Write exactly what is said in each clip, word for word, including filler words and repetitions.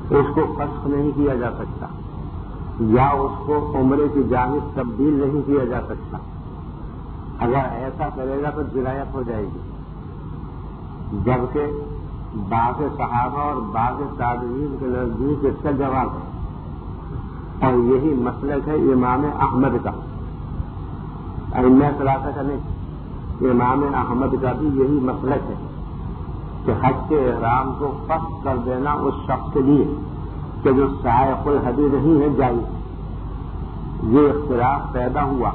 اس کو فسخ نہیں کیا جا سکتا یا اس کو عمرے کی جانب تبدیل نہیں کیا جا سکتا. اگر ایسا کرے گا تو جنایت ہو جائے گی. جبکہ بعض صحابہ اور بعض تابعین کے نزدیک اس کا جواب ہے، اور یہی مسلک ہے امام احمد کا. ائمہ ثلاثہ کا نہیں، امام احمد کا بھی یہی مسلک ہے کہ حج کے احرام کو فسخ کر دینا اس شخص کے لیے کہ جو سائق الحدی نہیں ہے جائز. یہ اختلاف پیدا ہوا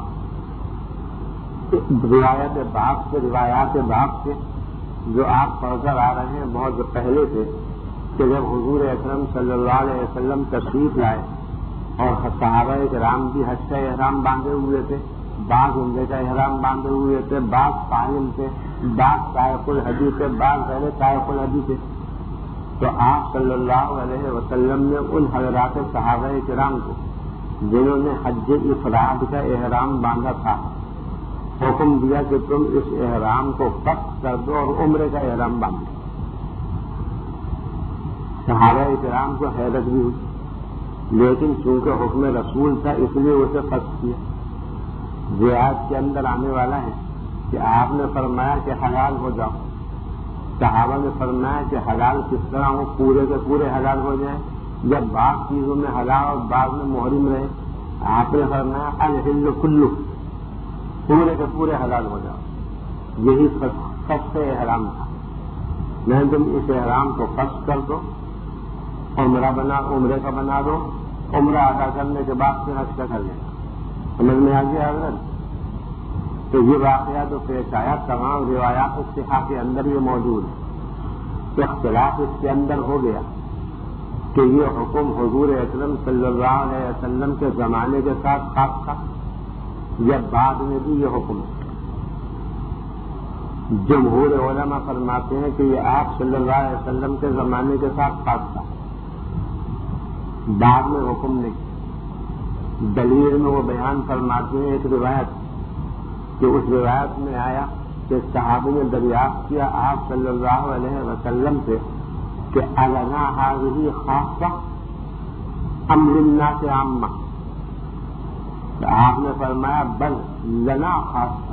روایت باب سے روایات باب سے جو آپ پڑھ کر آ رہے ہیں بہت پہلے سے، کہ جب حضور اکرم صلی اللہ علیہ وسلم تشریف لائے اور صحابہ کرام بھی حج کا احرام باندھے ہوئے تھے، بعض عمرے کا احرام باندھے ہوئے تھے، بعض قائم تھے، بعض سائق الحدی تھے، بعض غیر سائق الحدی تھے، تو آپ صلی اللہ علیہ وسلم نے ان حضرات صحابہ کرام کو جنہوں نے حج افراد کا احرام باندھا تھا حکم دیا کہ تم اس احرام کو فسخ کر دو اور عمرے کا احرام باندھو. صحابہ کرام کو حیرت بھی ہوئی، لیکن چونکہ حکم رسول تھا اس لیے اسے فسخ کیا. روایت کے اندر آنے والا ہے کہ آپ نے فرمایا کہ حلال ہو جاؤ. صحابہ نے فرمایا کہ حلال کس طرح ہو، پورے کے پورے حلال ہو جائیں، جب بعض چیزوں میں حلال اور بعض میں محرم رہے. آپ نے فرمایا الحل کلو، پورے کے پورے حلال ہو جاؤ. یہی فسخ احرام تھا. میں تم اس احرام کو فسخ کر دو، عمرہ بنا عمرے کا بنا دو، عمرہ ادا کرنے کے بعد پھر حج کا کر لینا. سمجھ میں آ گیا حضرت؟ تو یہ واقعہ جو پیش آیا تمام روایات صحیحہ کے اندر یہ موجود ہے. اختلاف اس کے اندر ہو گیا کہ یہ حکم حضور اکرم صلی اللہ علیہ وسلم کے زمانے کے ساتھ خاص تھا یا بعد میں بھی یہ حکم ہے. جمہور علماء فرماتے ہیں کہ یہ آپ صلی اللہ علیہ وسلم کے زمانے کے ساتھ خاص تھا، بعد میں حکم نہیں. دلیل میں وہ بیان فرماتے ہیں ایک روایت کہ اس روایت میں آیا کہ صحابی نے دریافت کیا آپ صلی اللہ علیہ وسلم سے کہ النا هذه خاصہ ام للناس عامہ. آپ نے فرمایا بل لنا خاصہ،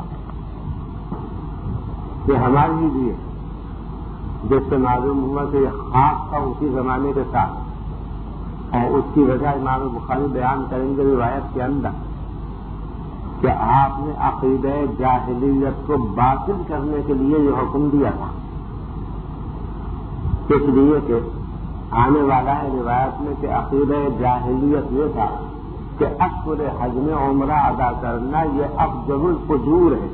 کہ ہمارے لیے، جس سے معلوم ہوا کہ یہ خاص تھا اسی زمانے کے ساتھ. اور اس کی وجہ امام بخاری بیان کریں گے روایت کے اندر کہ آپ نے عقیدہ جاہلیت کو باطل کرنے کے لیے یہ حکم دیا تھا. اس لیے کہ آنے والا ہے روایت میں کہ عقیدہ جاہلیت یہ تھا کہ اشہر حج میں عمرہ ادا کرنا یہ افضل الفجور ہے،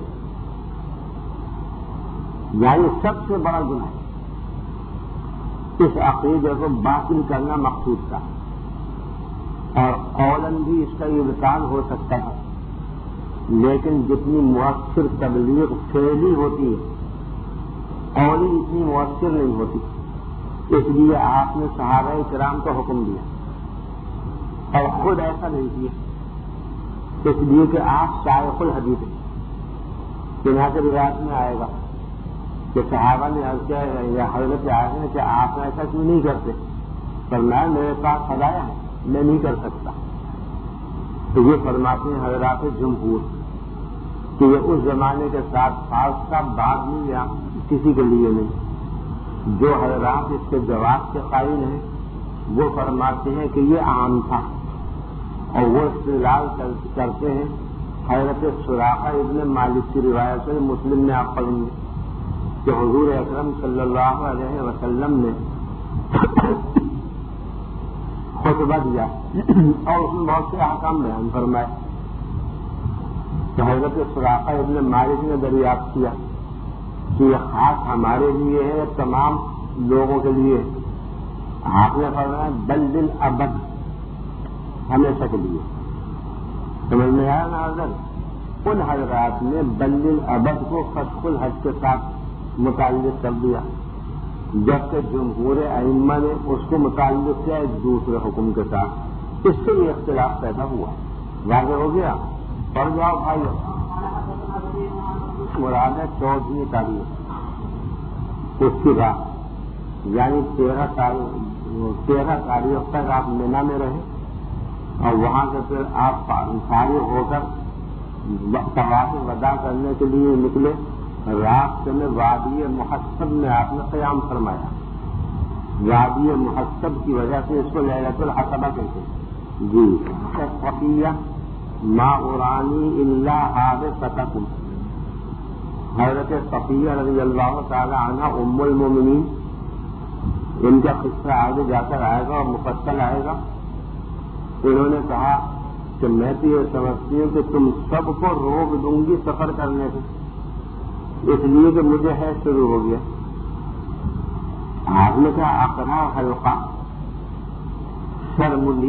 یعنی سب سے بڑا گناہ ہے. اس عقیدے کو باطل کرنا مقصود تھا، اور قولاً بھی اس کا ابطال ہو سکتا ہے، لیکن جتنی مؤثر تبلیغ فعلی ہوتی ہے قولی اتنی مؤثر نہیں ہوتی. اس لیے آپ نے صحابہ کرام کو حکم دیا اور خود ایسا نہیں کیا، اس لیے کہ آپ سائق الحدیث ہیں. چنانچہ روایت میں آئے گا کہ صحابہ نے عرض کیا یا حضرت آئے ہیں کہ آپ ایسا کیوں نہیں کرتے؟ فرمایا میرے پاس ہدایہ ہے، میں نہیں کر سکتا. تو یہ فرماتے ہیں حضرات جمہور کہ یہ اس زمانے کے ساتھ خاص کا بعد میں یا کسی کے لیے نہیں. جو حضرات اس کے جواب کے قائل ہیں وہ فرماتے ہیں کہ یہ عام تھا، اور وہ استدلال کرتے ہیں حضرت سراقہ ابن مالک کی روایت سے. مسلم میں آپ پڑھیں گے کہ حضور اکرم صلی اللہ علیہ وسلم نے خطبہ دیا اور اس میں بہت سے احکام بیان فرمائے. تو حضرت سراقہ ابن مالک نے دریافت کیا کہ یہ خاص ہمارے لیے ہے تمام لوگوں کے لیے. آپ نے فرمایا بل للابد، ہمیشہ کے لیے. سمجھ میں آیا نا حضرت؟ ان حضرات نے بل للابد کو فسخ الحج کے ساتھ متعلق کر دیا، جبکہ جمہور ائمہ نے اس کو متعلق کیا ایک دوسرے حکم کے ساتھ. اس سے یہ اختلاف پیدا ہوا. واضح ہو گیا؟ پڑھ جاؤ بھائی. مراد ہے چودہویں تاریخ اس کی بات یعنی تیرہ تاریخ تیرہ تاریخ تک آپ مینا میں رہے اور وہاں سے پھر آپ فارغ ہو کر طواف وداع کرنے کے لیے نکلے. راستے میں وادی محسب میں آپ نے قیام فرمایا. وادی محسب کی وجہ سے اس کو لیلۃ العقبہ کہتے ہیں. جی صفیہ ما ارانی الا حادثتکم. حضرت صفیہ رضی اللہ تعالی عنہ ام المومنین، ان کا قصہ آگے جا کر آئے گا اور مفصل آئے گا. انہوں نے کہا کہ میں تو یہ سمجھتی ہوں کہ تم سب کو روک دوں گی سفر کرنے سے، اس لیے کہ مجھے حیض شروع ہو گیا. آپ نے کہا اقرا حلقہ شرملی،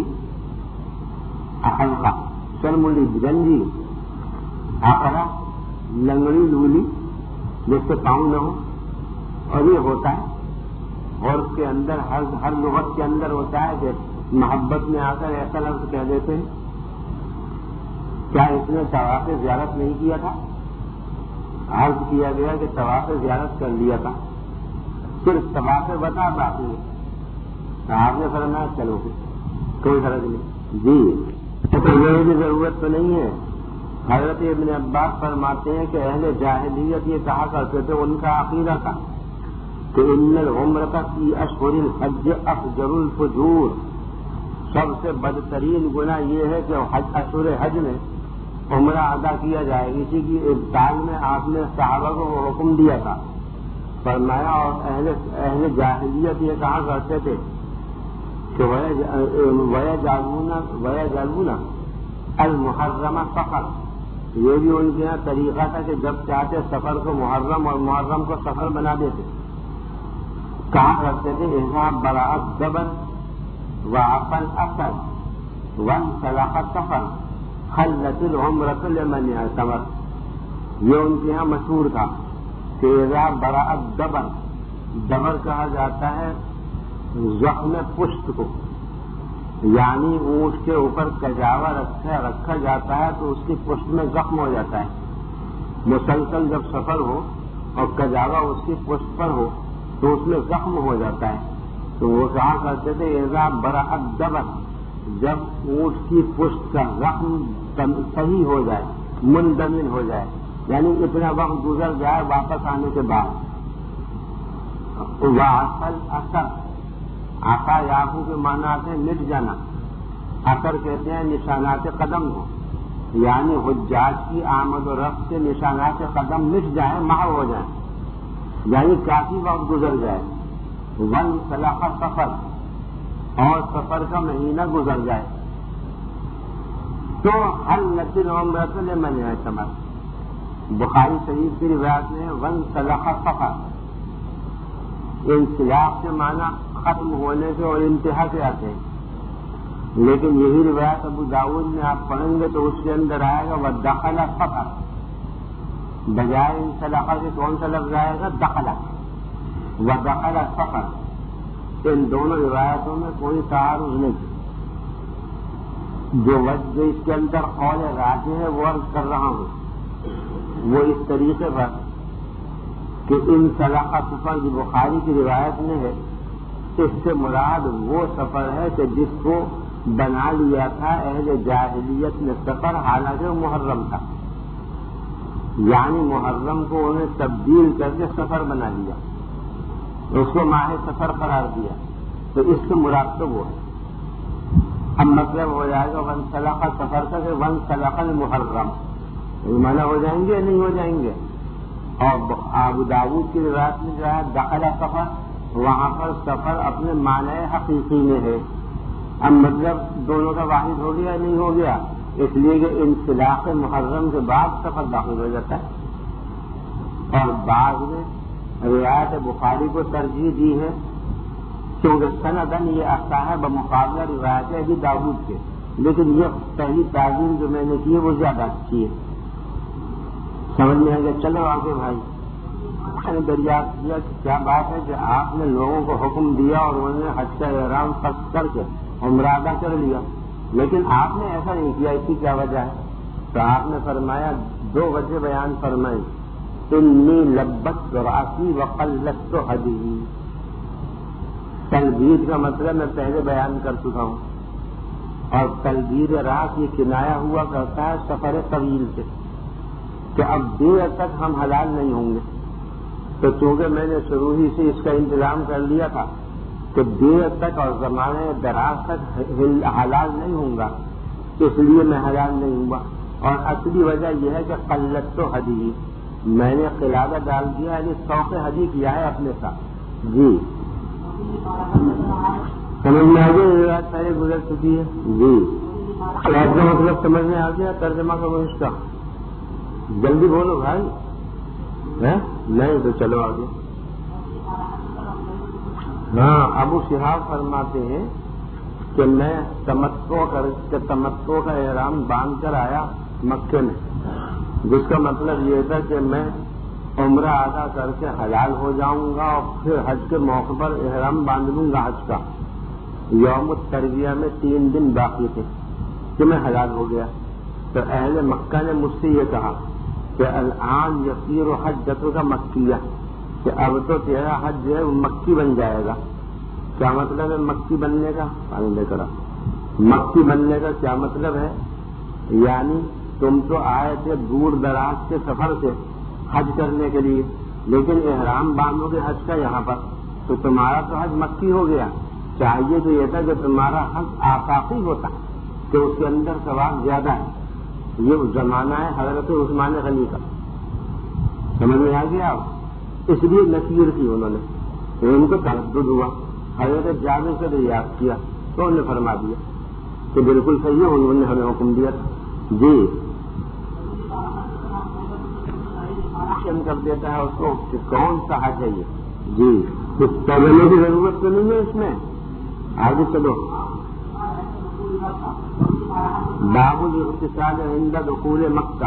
حلقہ شرملی گنجی، اقرا لنگڑی لولی جس سے پاؤں نہ ہو، اور یہ ہوتا ہے. اور اس کے اندر ہر ہر لغت کے اندر ہوتا ہے کہ محبت میں آ کر ایسا لفظ کہہ دیتے ہیں. کیا اس نے طواف زیارت نہیں کیا تھا؟ عرض کیا گیا کہ طواف زیارت کر لیا تھا، صرف طواف ودا باقی ہے. تو آپ نے فرمایا چلو کوئی فرق نہیں. جی تو یہ بھی ضرورت تو نہیں ہے. حضرت ابن عباس فرماتے ہیں کہ اہل جاہلیت یہ کہا کرتے تھے، ان کا عقیدہ تھا کہ ان العمرۃ فی اشہر الحج افجر الفجور. سب سے بدترین گناہ یہ ہے کہ اشہر حج میں عمرہ ادا کیا جائے. اسی کی ابطال میں آپ نے صحابہ کو وہ حکم دیا تھا. فرمایا اور اہل اہل جاہلیت یہ کہا کرتے تھے کہ ویا جالونا ویا جالونا المحرم سفر. یہ بھی ان کے یہاں طریقہ تھا کہ جب چاہتے سفر کو محرم اور محرم کو سفر بنا دیتے. کہا کرتے تھے اذا براءت دبن وعقل اثر وانسلخ سفر خلت العمرۃ لمن اعتمر. یہ ان کے یہاں مشہور تھا کہ اذا براءت دبن، دبر کہا جاتا ہے زخم پشت کو، یعنی اونٹ کے اوپر کجاوا رکھا رکھا جاتا ہے تو اس کی پشت میں زخم ہو جاتا ہے. مسلسل جب سفر ہو اور کجاوا اس کی پشت پر ہو تو اس میں زخم ہو جاتا ہے. تو وہ کہا کرتے تھے اذا براءت دبر، جب اونٹ کی پشت کا زخم صحیح ہو جائے، مندمل ہو جائے، یعنی اتنا وقت گزر جائے واپس آنے کے بعد. واصل اثر، آقا یاقو کے معنی سے مٹ جانا. اثر کہتے ہیں نشانات قدم کو، یعنی حجاج کی آمد و رفت کے نشانات قدم مٹ جائیں، محو ہو جائیں، یعنی کافی وقت گزر جائے. ون سلاخ سفر، اور سفر کا مہینہ گزر جائے تو حلت العمرۃ لمن اعتمر. بخاری شریف کی روایت میں ون سلاخ سفر، انسلاخ کے معنی ختم ہونے سے اور انتہا سے آتے ہیں. لیکن یہی روایت ابو داؤد میں آپ پڑھیں گے تو اس کے اندر آئے گا ودخل سفر، بجائے انسلاخ کے کون سا لفظ آئے گا؟ دخل. ودخل سفر، ان دونوں روایتوں میں کوئی تعارض نہیں. جو وجہ اس کے اندر قول راجح ہے وہ عرض کر رہا ہوں، وہ اس طریقے پر کہ ان سلاخ سفر جو بخاری کی روایت میں ہے، اس سے مراد وہ سفر ہے کہ جس کو بنا لیا تھا اہل جاہلیت نے سفر، حالانکہ وہ محرم تھا. یعنی محرم کو انہیں تبدیل کر کے سفر بنا لیا، اس کو ماہ سفر قرار دیا. تو اس سے مراد تو وہ ہے. اب مطلب ہو جائے گا ون سلاخ سفر کا کہ ون سلاخ المحرم، معنی ہو جائیں گے نہیں ہو جائیں گے. اور ابو داؤد کی روایت میں جو ہے دخل سفر، وہاں پر سفر اپنے معنی حقیقی میں ہے. اب مطلب دونوں کا واحد ہو گیا نہیں ہو گیا، اس لیے کہ انسلاخ محرم کے بعد سفر داخل ہو جاتا ہے. اور بعض میں روایت بخاری کو ترجیح دی ہے کیونکہ سندن یہ آتا ہے بمقابلہ روایت ابی داؤد کے. لیکن یہ پہلی تعبیر جو میں نے کی ہے وہ زیادہ اچھی ہے. سمجھ میں آ گیا؟ چلو آگے بھائی. میں نے دریافت کیا کہ کیا بات ہے کہ آپ نے لوگوں کو حکم دیا اور انہوں نے حج کا احرام فرض کر کے عمرہ ادا کر لیا، لیکن آپ نے ایسا نہیں کیا، اس کی کیا وجہ ہے؟ تو آپ نے فرمایا دو وجہ بیان فرمائی. انی لبت راسی وقلت حدی، تلبید کا مطلب میں پہلے بیان کر چکا ہوں، اور تلبید راس یہ کنایا ہوا کرتا ہے سفر طویل سے، کہ اب دیر تک ہم حلال نہیں ہوں گے، تو چونکہ میں نے شروع ہی سے اس کا انتظام کر لیا تھا کہ دیر تک اور زمانے دراز تک حلال نہیں ہوں گا، اس لیے میں حلال نہیں ہوں گا۔ اور اصلی وجہ یہ ہے کہ قلت تو حدی، میں نے قلادہ ڈال دیا، یعنی شوق حدی کیا ہے اپنے ساتھ۔ جی سمجھ میں آ گیا، یہ بات پہلے گزر چکی ہے۔ جی آپ کا مطلب سمجھ میں آ گیا، ترجمہ کرو اس کا، جلدی بولو بھائی، نہیں تو چلو آگے۔ ہاں ابو شہاب فرماتے ہیں کہ میں تمتع کر کے تمتع کا احرام باندھ کر آیا مکے میں، جس کا مطلب یہ تھا کہ میں عمرہ ادا کر کے حلال ہو جاؤں گا اور پھر حج کے موقع پر احرام باندھ لوں گا حج کا۔ یوم الترویہ میں تین دن باقی تھے کہ میں حلال ہو گیا، تو اہل مکہ نے مجھ سے یہ کہا کہ الآن یصیر حجۃ کا مکیہ، کہ اب تو تیرا حج جو ہے وہ مکی بن جائے گا۔ کیا مطلب ہے مکی بننے کا؟ پانی لے کر مکی بننے کا کیا مطلب ہے؟ یعنی تم تو آئے تھے دور دراز کے سفر سے حج کرنے کے لیے، لیکن احرام باندھو گے حج کا یہاں پر، تو تمہارا تو حج مکی ہو گیا۔ چاہیے تو یہ تھا کہ تمہارا حج آفاقی ہوتا، کہ اس کے اندر ثواب زیادہ ہے۔ یہ زمانہ ہے حضرت عثمان غنی کا، سمجھ میں آ گیا آپ؟ اس لیے نصیحت کی انہوں نے، تو ان کو تردد ہوا، حضرت جابر سے ریاض کیا تو انہوں نے فرما دیا کہ بالکل صحیح ہے، انہوں نے ہمیں حکم دیا تھا۔ جی کر دیتا ہے اس کو کہ کون سا حج ہے یہ۔ جی کچھ ترجمے کی ضرورت تو نہیں ہے اس میں، آگے چلو۔ باب الاغتسال عند دخول مکہ،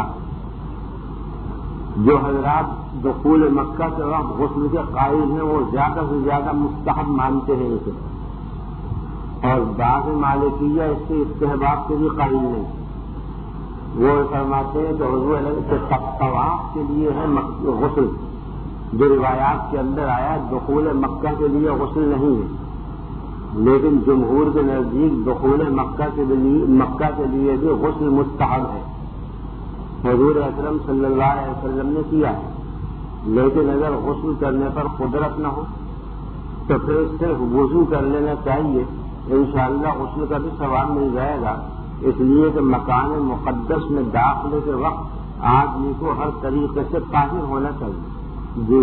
جو حضرات دخول مکہ کے وقت غسل کے قائل ہیں وہ زیادہ سے زیادہ مستحب مانتے ہیں اسے، اور بعض مالکیہ اس کے استحباب کے بھی قائل نہیں۔ وہ فرماتے ہیں کہ حضور علیہ طواف کے لیے ہے غسل، جو روایات کے اندر آیا دخول مکہ کے لیے غسل نہیں ہے، لیکن جمہور کے نزدیک دخول مکہ کے لیے مکہ کے لیے بھی غسل مستحب ہے، حضور اکرم صلی اللہ علیہ وسلم نے کیا ہے۔ لیکن اگر غسل کرنے پر قدرت نہ ہو تو پھر صرف وضو کر لینا چاہیے، انشاءاللہ غسل کا بھی ثواب مل جائے گا، اس لیے کہ مکان مقدس میں داخلے کے وقت آدمی کو ہر طریقے سے طاہر ہونا چاہیے۔ جی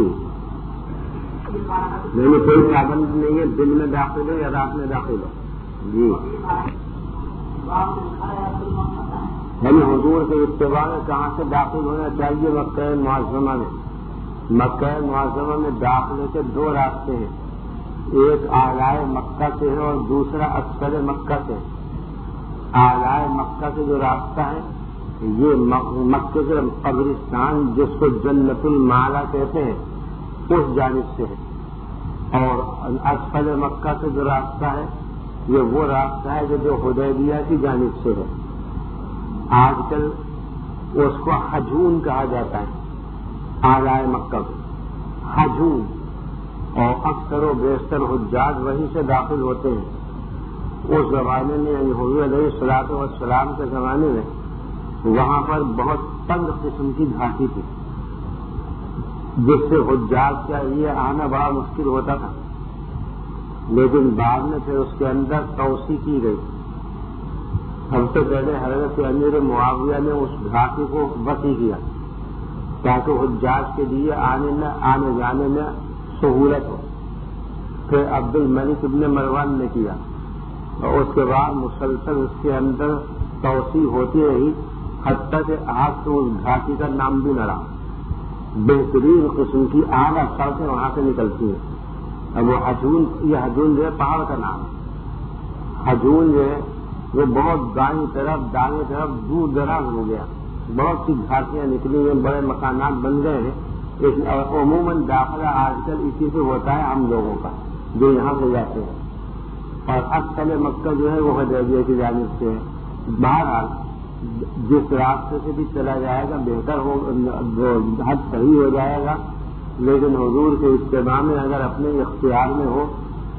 میں نے کوئی پابند نہیں ہے دن میں داخل ہو یا رات میں داخل ہو۔ جی یعنی حضور کے اتباع میں کہاں سے داخل ہونا چاہیے؟ مکہ معظمہ میں۔ مکہ معظمہ میں داخلے کے دو راستے ہیں، ایک اعلی مکہ سے ہے اور دوسرا اسفل مکہ سے۔ اعلی مکہ سے جو راستہ ہے یہ مکہ کے قبرستان جس کو جنت المالا کہتے ہیں اس جانب سے ہے، اور اسفل مکہ سے جو راستہ ہے یہ وہ راستہ ہے جو حدیبیہ کی جانب سے ہے۔ آج کل اس کو حجون کہا جاتا ہے، اعلی مکہ کو حجون، اور اکثر و بیشتر حجاج وہیں سے داخل ہوتے ہیں۔ اس زمانے میں یعنی حضور علیہ الصلوۃ والسلام کے زمانے میں وہاں پر بہت تنگ قسم کی گھاٹی تھی، جس سے حجاج کا یہ آنا بڑا مشکل ہوتا تھا، لیکن بعد میں پھر اس کے اندر توسیع کی گئی۔ سب سے پہلے حضرت امیر معاویہ نے اس گھاٹی کو وسیع کیا تاکہ حجاج کے لیے آنے میں آنے جانے میں سہولت ہو۔ پھر عبد الملک ابن مروان نے کیا، اور اس کے بعد مسلسل اس کے اندر توسیع ہوتی رہی، حتیٰ کہ آج تو اس گھاٹی کا نام بھی نہ رہا۔ بہترین قسم کی اعلیٰ سڑکیں وہاں سے نکلتی ہیں۔ اب وہ حجون، یہ حجون جو ہے پہاڑ کا نام ہے۔ حجون جو ہے وہ بہت دائیں طرف دائیں طرف دور دراز ہو گیا، بہت سی گھاٹیاں نکلی ہیں، بڑے مکانات بن گئے ہیں۔ عموماً داخلہ آج کل اسی سے ہوتا ہے ہم لوگوں کا جو یہاں سے جاتے ہیں، اور اکثر مکہ جو ہے وہ حدیبیہ کی جانب سے ہے۔ بہرحال جس راستے سے بھی چلا جائے گا بہتر ہو، حج صحیح ہو جائے گا، لیکن حضور کے اتباع میں اگر اپنے اختیار میں ہو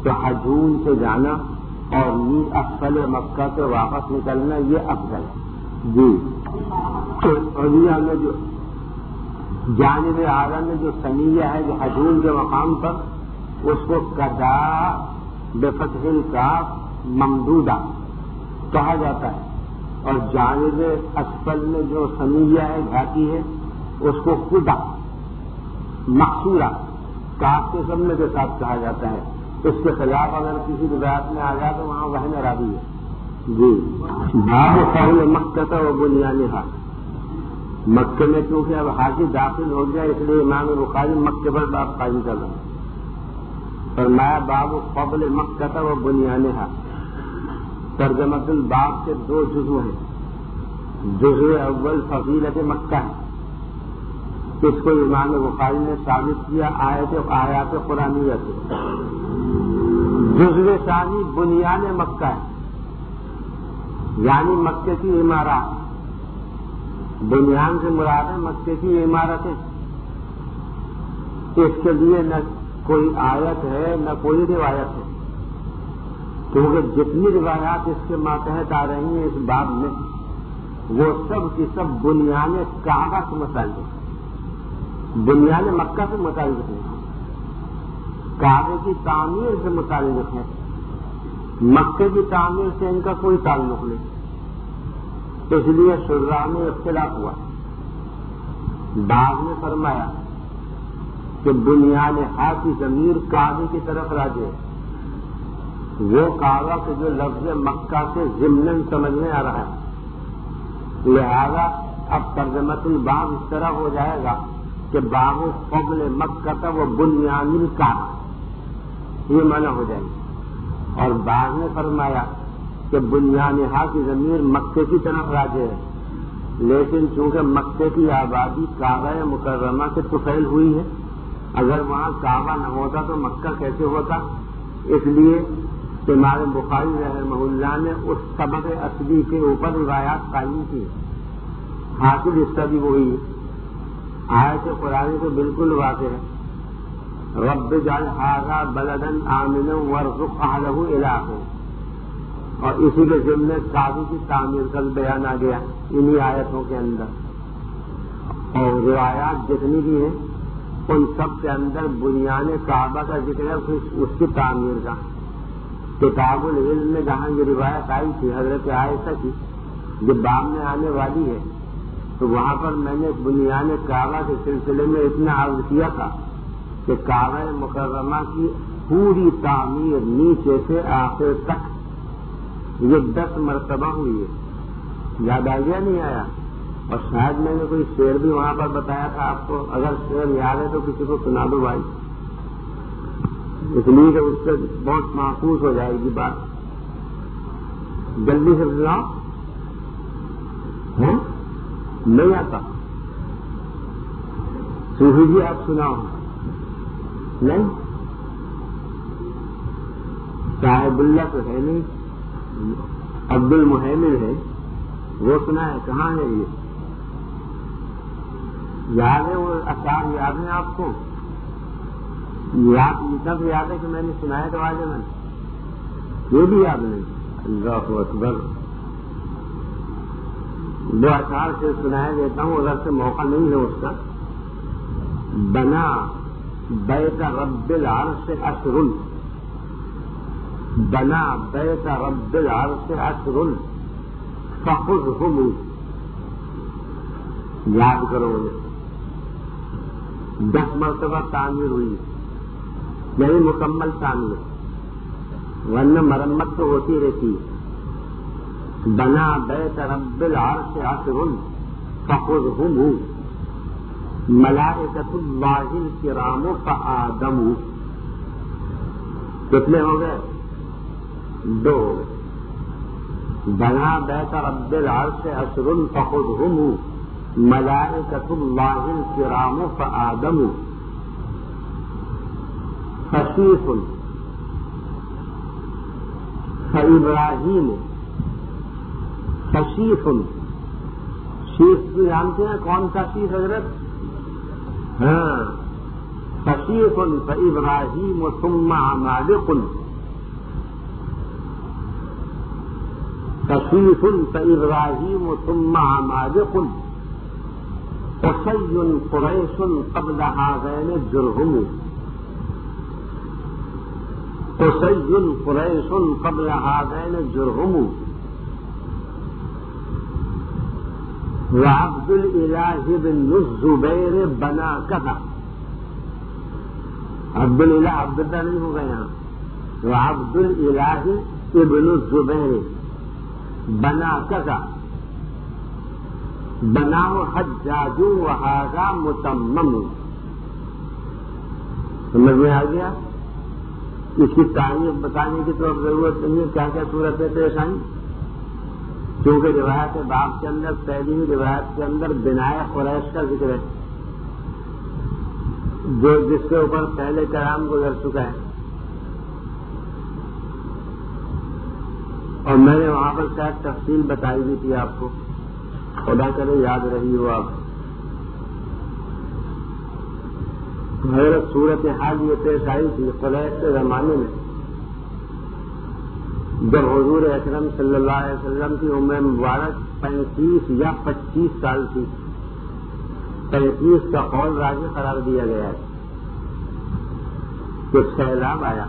تو ہجوم سے جانا اور نیز اسفل مکہ سے واپس نکلنا یہ افضل ہے جی. تو اولیا میں جو جانب اعلیٰ میں جو سنیہ ہے جو ہجوم کے مقام پر اس کو قضا بفتح الکاف ممدودہ کہا جاتا ہے, اور جانب اسفل میں جو سنیہ ہے گھاٹی ہے اس کو قدا مقصورہ کاف کے ضمے کے ساتھ کہا جاتا ہے. اس کے خلاف اگر کسی روایت میں آ جائے تو وہاں وہن راوی ہے جی. باب فضل مکہ و بنیانہا, مکے میں کیونکہ اب حاجی داخل ہو گیا اس لیے امام بخاری مکے پر باب قائم کر رہے ہیں. فرمایا باب فضل مکہ و بنیانہا. ترجمۃ الباب کے دو جزو ہیں. جزو اول فضیلت مکہ ہے, اس کو امام بخاری نے ثابت کیا آیت آیات قرآنیہ سے. جزو ثانی بنیان مکہ ہے, یعنی مکے کی عمارات. بنیان سے مراد ہے مکے کی عمارتیں. اس کے لیے نہ کوئی آیت ہے نہ کوئی روایت ہے, کیونکہ جتنی روایات اس کے ماتحت آ رہی ہیں اس باب میں وہ سب کی سب بنیان کعبہ سے متعلق ہیں, بنیان مکہ سے متعلق ہیں, کعبے کی تعمیر سے متعلق ہے. مکے کی تعمیر سے ان کا کوئی تعلق نہیں, اس لیے شرح میں اختلاف ہوا. بعض نے فرمایا کہ بنیان ہا کی ضمیر کعبے کی طرف راجع ہے, وہ کعبہ کے جو لفظ مکہ سے ضمن سمجھ میں آ رہا ہے. لہذا اب ترجمۃ الباب اس طرح ہو جائے گا کہ باب فضل مکہ کا وہ بنیان الکعبہ, یہ معنی ہو جائے گی. اور بعض نے فرمایا کہ بنیانہا کی ضمیر مکے کی طرف راجع ہے, لیکن چونکہ مکے کی آبادی کعبہ مکرمہ سے طفیل ہوئی ہے, اگر وہاں کعبہ نہ ہوتا تو مکہ کیسے ہوتا. اس لیے امام بخاری رحمہ اللہ نے اس سبب اصلی کے اوپر روایات قائم کی. حاصل اس کا بھی وہی ہے, آیت قرآن سے بالکل واضح ہے, رب اجعل ھذا بلدا آمنا وارزق اہلہ الی آخر. اور اسی کے ضمن کعبے کی تعمیر کا بیان آ گیا انہی آیتوں کے اندر. اور روایات جتنی بھی ہیں ان سب کے اندر بنیان کعبہ کا ذکر ہے, اس کی تعمیر کا. کتاب العلم میں جہاں یہ روایت آئی تھی حضرت عائشہ کی جو باب میں آنے والی ہے, تو وہاں پر میں نے بنیان کعبہ کے سلسلے میں اتنا عرض کیا تھا کہ کعبہ مکرمہ کی پوری تعمیر نیچے سے آخر تک یہ دس مرتبہ ہوئی ہے. یاد آ گیا نہیں آیا؟ اور شاید میں نے کوئی شعر بھی وہاں پر بتایا تھا آپ کو, اگر شعر یاد ہے تو کسی کو سنا دو بھائی, اس لیے کہ اس سے بہت محفوظ ہو جائے گی بات. جلدی سے سناؤ, نہیں آتا صوفی جی آپ سناؤ. نہیں صاحب اللہ تو ہے نہیں, عبد المحمد ہے, وہ سنا ہے. کہاں ہے یہ؟ یاد ہے وہ اشعار یاد ہیں آپ کو؟ یاد اتنا تو یاد ہے کہ میں نے سنایا تو آج میں نے یہ بھی یاد نہیں. اللہ اکبر. دو اشعار سے سنایا دیتا ہوں اگر سے موقع نہیں ہے اس کا. بنا بیت رب العرش عشر, بنا بیت رب العرش عشر فخذهم, یاد کرو مجھے. دس مرتبہ تعمیر ہوئی, نہیں مکمل تعمیر, ورنہ مرمت تو ہوتی رہتی ہے. بنا بیت رب العرش عشر فخذهم ملائکۃ اللہ الکرام فآدم. کتنے ہو گئے؟ دو. بنا بیت رب العرش عشر فخذهم ملائکۃ اللہ الکرام فآدم. خشیف فابراہیم, خشیف, شیخ بھی جانتے ہیں کون سا شیخ حضرت؟ ہاں, خشیف فابراہیم ثم عمالق وصیف فإبراہیم ثم عمالق قصی قریش قبل هذین جرهم قصی قریش قبل هذین جرهم وعبد الالہ بن الزبیر بنا کذا. عبد الالہ عبد اللہ نہیں ہوگا یہاں. وعبد الالہ ابن الزبیر بنا کذا بناؤ حجاج وہذا متمم. سمجھ میں آ گیا؟ اس کی تعریف بتانے کی تو اب ضرورت نہیں ہے کیا کیا صورتیں پیش آئیں، کیونکہ روایت باب کے اندر پہلی ہی روایت کے اندر بنائے قریش کا ذکر ہے جو جس کے اوپر پہلے کلام گزر چکا ہے. اور میں نے وہاں پر شاید تفصیل بتائی بھی تھی آپ کو، خدا کرے یاد رہی ہو آپ. حضرت صورت حال یہ پیش آئی تھی قریش کے زمانے میں جب حضور اکرم صلی اللہ علیہ وسلم کی عمر مبارک پینتیس یا پچیس سال تھی. پینتیس کا قول راجح قرار دیا گیا ہے کہ سیلاب آیا،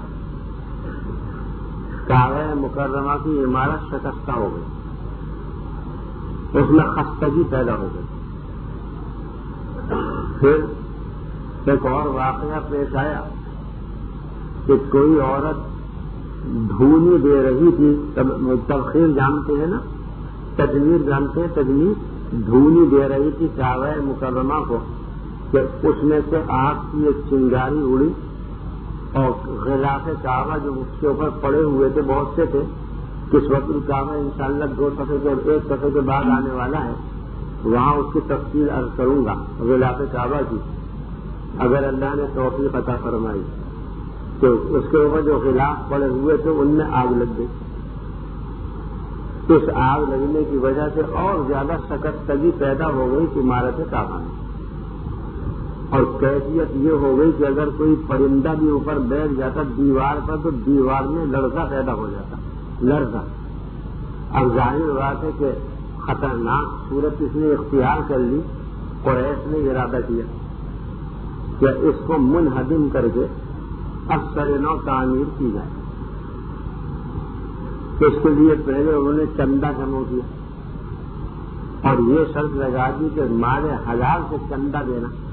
کعبہ مکرمہ کی عمارت شکستہ ہو گئی، اس میں خستگی پیدا ہو گئی. پھر ایک اور واقعہ پیش آیا کہ کوئی عورت دھونی دے رہی تھی. تبخیر جانتے ہیں نا، تجویر جانتے ہیں، تجویر دھونی دے رہی تھی کعبہ مکرمہ کو کہ اس میں سے آگ کی ایک چنگاری اڑی اور غلاف کعبہ جو اس کے اوپر پڑے ہوئے تھے بہت سے تھے. کس وقت کعبہ انشاءاللہ دو صفحے کے ایک صفحے کے بعد آنے والا ہے، وہاں اس کی تفصیل عرض کروں گا غلاف کعبہ کی، اگر اللہ نے توفیق عطا فرمائی. تو اس کے اوپر جو غلاف پڑے ہوئے تھے ان میں آگ لگ گئی. اس آگ لگنے کی وجہ سے اور زیادہ شکستگی پیدا ہو گئی عمارت کعبہ میں. اور کیفیت یہ ہو گئی کہ اگر کوئی پرندہ بھی اوپر بیٹھ جاتا دیوار پر تو دیوار میں لرزہ پیدا ہو جاتا، لرزہ. اب ظاہر بات ہے کہ خطرناک صورت اس نے اختیار کر لی. قریش نے ارادہ کیا کہ اس کو منہدم کر کے اب سر نو تعمیر کی جائے. اس کے لیے پہلے انہوں نے چندہ جمع کیا اور یہ شرط لگا دی کہ مال حلال سے چندہ دینا.